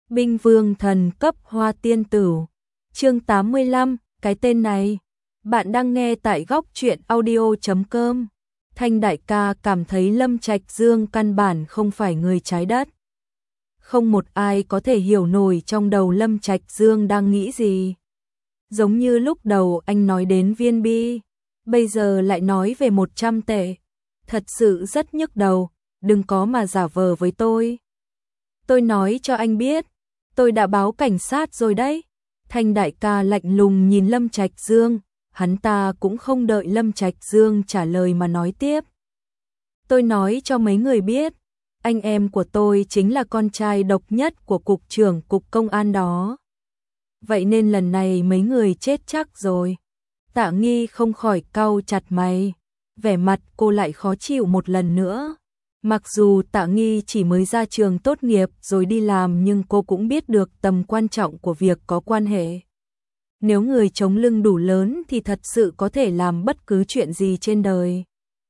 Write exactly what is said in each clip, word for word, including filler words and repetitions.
Binh vương thần cấp hoa tiên tử. Chương tám mươi lăm, cái tên này. Bạn đang nghe tại góc truyện audio chấm com. Thanh đại ca cảm thấy Lâm Trạch Dương căn bản không phải người trái đất. Không một ai có thể hiểu nổi trong đầu Lâm Trạch Dương đang nghĩ gì. Giống như lúc đầu anh nói đến viên bi, bây giờ lại nói về một trăm tệ. Thật sự rất nhức đầu, đừng có mà giả vờ với tôi. Tôi nói cho anh biết, tôi đã báo cảnh sát rồi đấy. Thanh đại ca lạnh lùng nhìn Lâm Trạch Dương, hắn ta cũng không đợi Lâm Trạch Dương trả lời mà nói tiếp. Tôi nói cho mấy người biết, anh em của tôi chính là con trai độc nhất của cục trưởng cục công an đó. Vậy nên lần này mấy người chết chắc rồi. Tạ Nghi không khỏi cau chặt mày, vẻ mặt cô lại khó chịu một lần nữa. Mặc dù Tạ Nghi chỉ mới ra trường tốt nghiệp rồi đi làm, nhưng cô cũng biết được tầm quan trọng của việc có quan hệ. Nếu người chống lưng đủ lớn thì thật sự có thể làm bất cứ chuyện gì trên đời.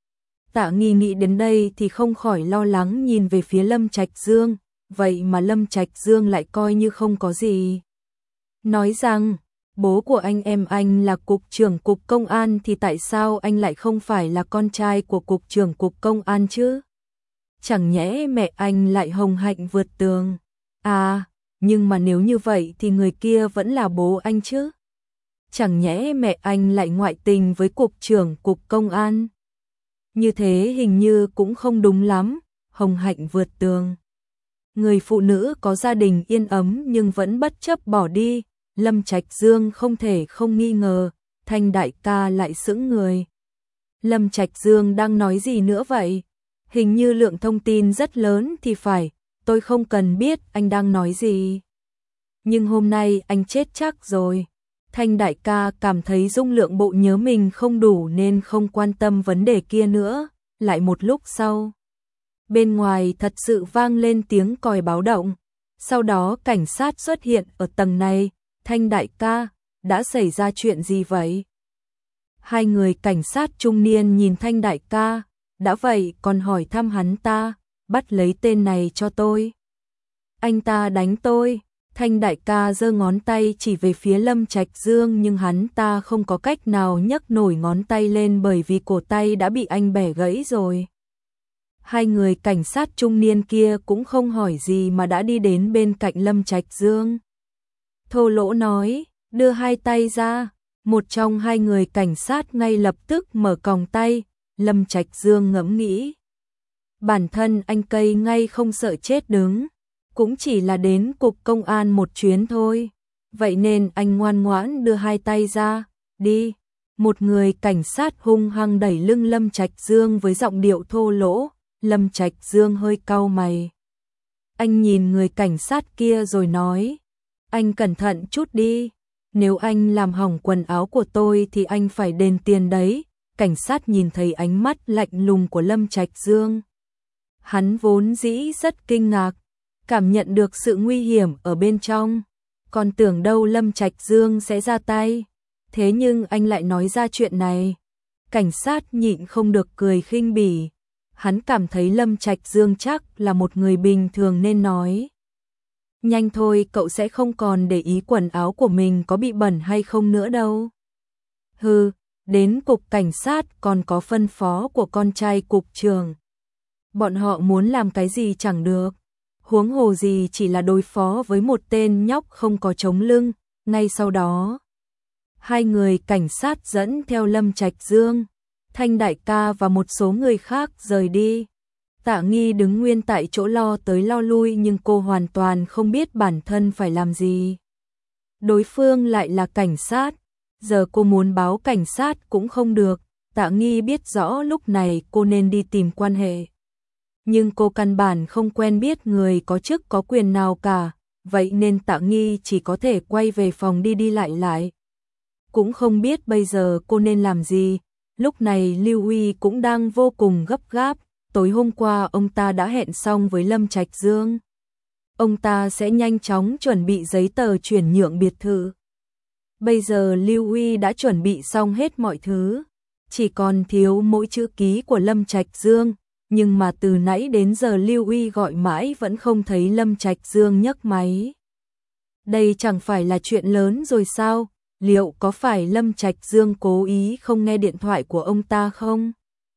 Tạ Nghi nghĩ đến đây thì không khỏi lo lắng nhìn về phía Lâm Trạch Dương, vậy mà Lâm Trạch Dương lại coi như không có gì. Nói rằng, bố của anh em anh là cục trưởng cục công an thì tại sao anh lại không phải là con trai của cục trưởng cục công an chứ? Chẳng nhẽ mẹ anh lại hồng hạnh vượt tường? À, nhưng mà nếu như vậy thì người kia vẫn là bố anh chứ? Chẳng nhẽ mẹ anh lại ngoại tình với cục trưởng cục công an? Như thế hình như cũng không đúng lắm, hồng hạnh vượt tường. Người phụ nữ có gia đình yên ấm nhưng vẫn bất chấp bỏ đi, Lâm Trạch Dương không thể không nghi ngờ, Thanh đại ca lại sững người. Lâm Trạch Dương đang nói gì nữa vậy? Hình như lượng thông tin rất lớn thì phải, tôi không cần biết anh đang nói gì. Nhưng hôm nay anh chết chắc rồi. Thanh đại ca cảm thấy dung lượng bộ nhớ mình không đủ nên không quan tâm vấn đề kia nữa. Lại một lúc sau, bên ngoài thật sự vang lên tiếng còi báo động. Sau đó cảnh sát xuất hiện ở tầng này. Thanh đại ca, đã xảy ra chuyện gì vậy? Hai người cảnh sát trung niên nhìn Thanh đại ca, đã vậy còn hỏi thăm hắn ta, bắt lấy tên này cho tôi. Anh ta đánh tôi. Thanh đại ca giơ ngón tay chỉ về phía Lâm Trạch Dương, nhưng hắn ta không có cách nào nhấc nổi ngón tay lên bởi vì cổ tay đã bị anh bẻ gãy rồi. Hai người cảnh sát trung niên kia cũng không hỏi gì mà đã đi đến bên cạnh Lâm Trạch Dương. Thô lỗ nói, đưa hai tay ra. Một trong hai người cảnh sát ngay lập tức mở còng tay. Lâm Trạch Dương ngẫm nghĩ, bản thân anh cây ngay không sợ chết đứng, cũng chỉ là đến cục công an một chuyến thôi. Vậy nên anh ngoan ngoãn đưa hai tay ra, đi. Một người cảnh sát hung hăng đẩy lưng Lâm Trạch Dương với giọng điệu thô lỗ. Lâm Trạch Dương hơi cau mày. Anh nhìn người cảnh sát kia rồi nói, anh cẩn thận chút đi. Nếu anh làm hỏng quần áo của tôi thì anh phải đền tiền đấy. Cảnh sát nhìn thấy ánh mắt lạnh lùng của Lâm Trạch Dương. Hắn vốn dĩ rất kinh ngạc, cảm nhận được sự nguy hiểm ở bên trong. Còn tưởng đâu Lâm Trạch Dương sẽ ra tay. Thế nhưng anh lại nói ra chuyện này. Cảnh sát nhịn không được cười khinh bỉ. Hắn cảm thấy Lâm Trạch Dương chắc là một người bình thường nên nói, nhanh thôi, cậu sẽ không còn để ý quần áo của mình có bị bẩn hay không nữa đâu. Hừ, đến cục cảnh sát còn có phân phó của con trai cục trưởng. Bọn họ muốn làm cái gì chẳng được. Huống hồ gì chỉ là đối phó với một tên nhóc không có chống lưng. Ngay sau đó, hai người cảnh sát dẫn theo Lâm Trạch Dương, Thanh đại ca và một số người khác rời đi. Tạ Nghi đứng nguyên tại chỗ lo tới lo lui, nhưng cô hoàn toàn không biết bản thân phải làm gì. Đối phương lại là cảnh sát, giờ cô muốn báo cảnh sát cũng không được. Tạ Nghi biết rõ lúc này cô nên đi tìm quan hệ, nhưng cô căn bản không quen biết người có chức có quyền nào cả, vậy nên Tạ Nghi chỉ có thể quay về phòng đi đi lại lại. Cũng không biết bây giờ cô nên làm gì. Lúc này Lưu Uy cũng đang vô cùng gấp gáp. Tối hôm qua ông ta đã hẹn xong với Lâm Trạch Dương. Ông ta sẽ nhanh chóng chuẩn bị giấy tờ chuyển nhượng biệt thự. Bây giờ Lưu Uy đã chuẩn bị xong hết mọi thứ, chỉ còn thiếu mỗi chữ ký của Lâm Trạch Dương. Nhưng mà từ nãy đến giờ Lưu Uy gọi mãi vẫn không thấy Lâm Trạch Dương nhấc máy. Đây chẳng phải là chuyện lớn rồi sao? Liệu có phải Lâm Trạch Dương cố ý không nghe điện thoại của ông ta không?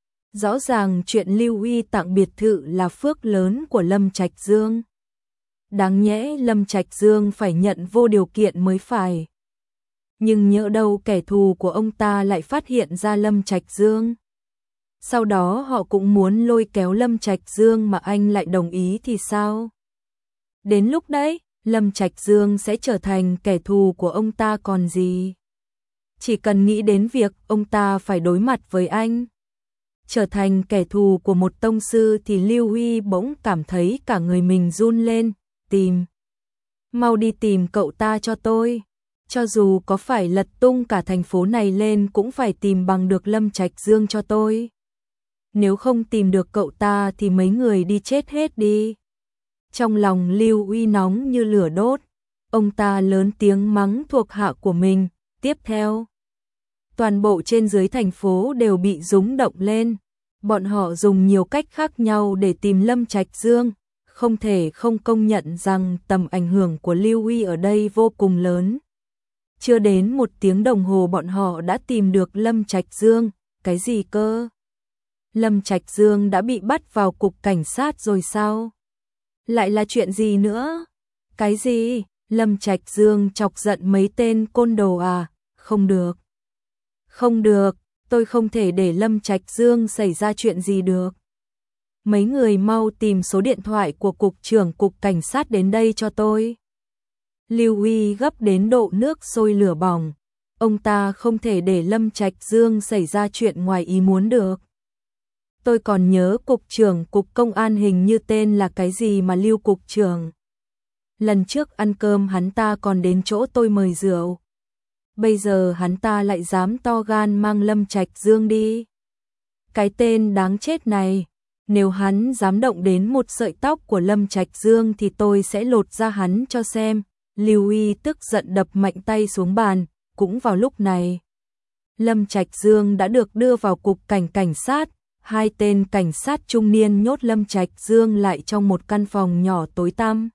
Rõ ràng chuyện Lưu Uy tặng biệt thự là phước lớn của Lâm Trạch Dương. Đáng nhẽ Lâm Trạch Dương phải nhận vô điều kiện mới phải. Nhưng nhỡ đâu kẻ thù của ông ta lại phát hiện ra Lâm Trạch Dương. Sau đó họ cũng muốn lôi kéo Lâm Trạch Dương mà anh lại đồng ý thì sao? Đến lúc đấy, Lâm Trạch Dương sẽ trở thành kẻ thù của ông ta còn gì. Chỉ cần nghĩ đến việc ông ta phải đối mặt với anh, trở thành kẻ thù của một tông sư thì Lưu Huy bỗng cảm thấy cả người mình run lên. Tìm, mau đi tìm cậu ta cho tôi. Cho dù có phải lật tung cả thành phố này lên cũng phải tìm bằng được Lâm Trạch Dương cho tôi. Nếu không tìm được cậu ta thì mấy người đi chết hết đi. Trong lòng Lưu Uy nóng như lửa đốt, ông ta lớn tiếng mắng thuộc hạ của mình. Tiếp theo, toàn bộ trên dưới thành phố đều bị rúng động lên. Bọn họ dùng nhiều cách khác nhau để tìm Lâm Trạch Dương, không thể không công nhận rằng tầm ảnh hưởng của Lưu Uy ở đây vô cùng lớn. Chưa đến một tiếng đồng hồ bọn họ đã tìm được Lâm Trạch Dương. Cái gì cơ? Lâm Trạch Dương đã bị bắt vào cục cảnh sát rồi sao? Lại là chuyện gì nữa? Cái gì? Lâm Trạch Dương chọc giận mấy tên côn đồ à? Không được. Không được, tôi không thể để Lâm Trạch Dương xảy ra chuyện gì được. Mấy người mau tìm số điện thoại của cục trưởng cục cảnh sát đến đây cho tôi. Lưu Uy gấp đến độ nước sôi lửa bỏng. Ông ta không thể để Lâm Trạch Dương xảy ra chuyện ngoài ý muốn được. Tôi còn nhớ cục trưởng cục công an hình như tên là cái gì mà Lưu cục trưởng. Lần trước ăn cơm hắn ta còn đến chỗ tôi mời rượu. Bây giờ hắn ta lại dám to gan mang Lâm Trạch Dương đi. Cái tên đáng chết này, nếu hắn dám động đến một sợi tóc của Lâm Trạch Dương thì tôi sẽ lột ra hắn cho xem. Lưu Uy tức giận đập mạnh tay xuống bàn. Cũng vào lúc này, Lâm Trạch Dương đã được đưa vào cục cảnh cảnh sát. Hai tên cảnh sát trung niên nhốt Lâm Trạch Dương lại trong một căn phòng nhỏ tối tăm.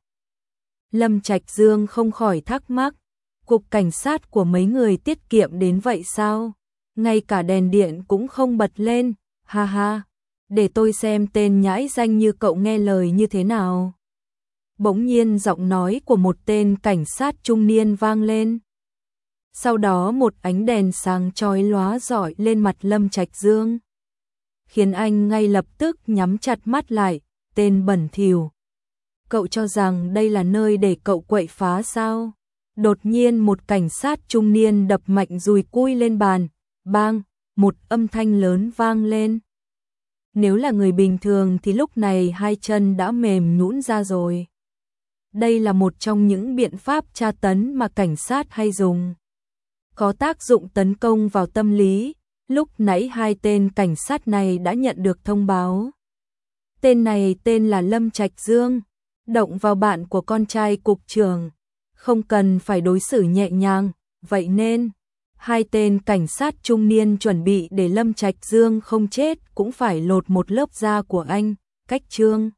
Lâm Trạch Dương không khỏi thắc mắc, cục cảnh sát của mấy người tiết kiệm đến vậy sao? Ngay cả đèn điện cũng không bật lên, ha ha, để tôi xem tên nhãi danh như cậu nghe lời như thế nào. Bỗng nhiên giọng nói của một tên cảnh sát trung niên vang lên. Sau đó một ánh đèn sáng chói lóa rọi lên mặt Lâm Trạch Dương, khiến anh ngay lập tức nhắm chặt mắt lại. Tên bẩn thỉu, cậu cho rằng đây là nơi để cậu quậy phá sao? Đột nhiên một cảnh sát trung niên đập mạnh dùi cui lên bàn, bang, một âm thanh lớn vang lên. Nếu là người bình thường thì lúc này hai chân đã mềm nhũn ra rồi. Đây là một trong những biện pháp tra tấn mà cảnh sát hay dùng, có tác dụng tấn công vào tâm lý. Lúc nãy hai tên cảnh sát này đã nhận được thông báo. Tên này tên là Lâm Trạch Dương, động vào bạn của con trai cục trưởng, không cần phải đối xử nhẹ nhàng, vậy nên hai tên cảnh sát trung niên chuẩn bị để Lâm Trạch Dương không chết cũng phải lột một lớp da của anh. Cách chương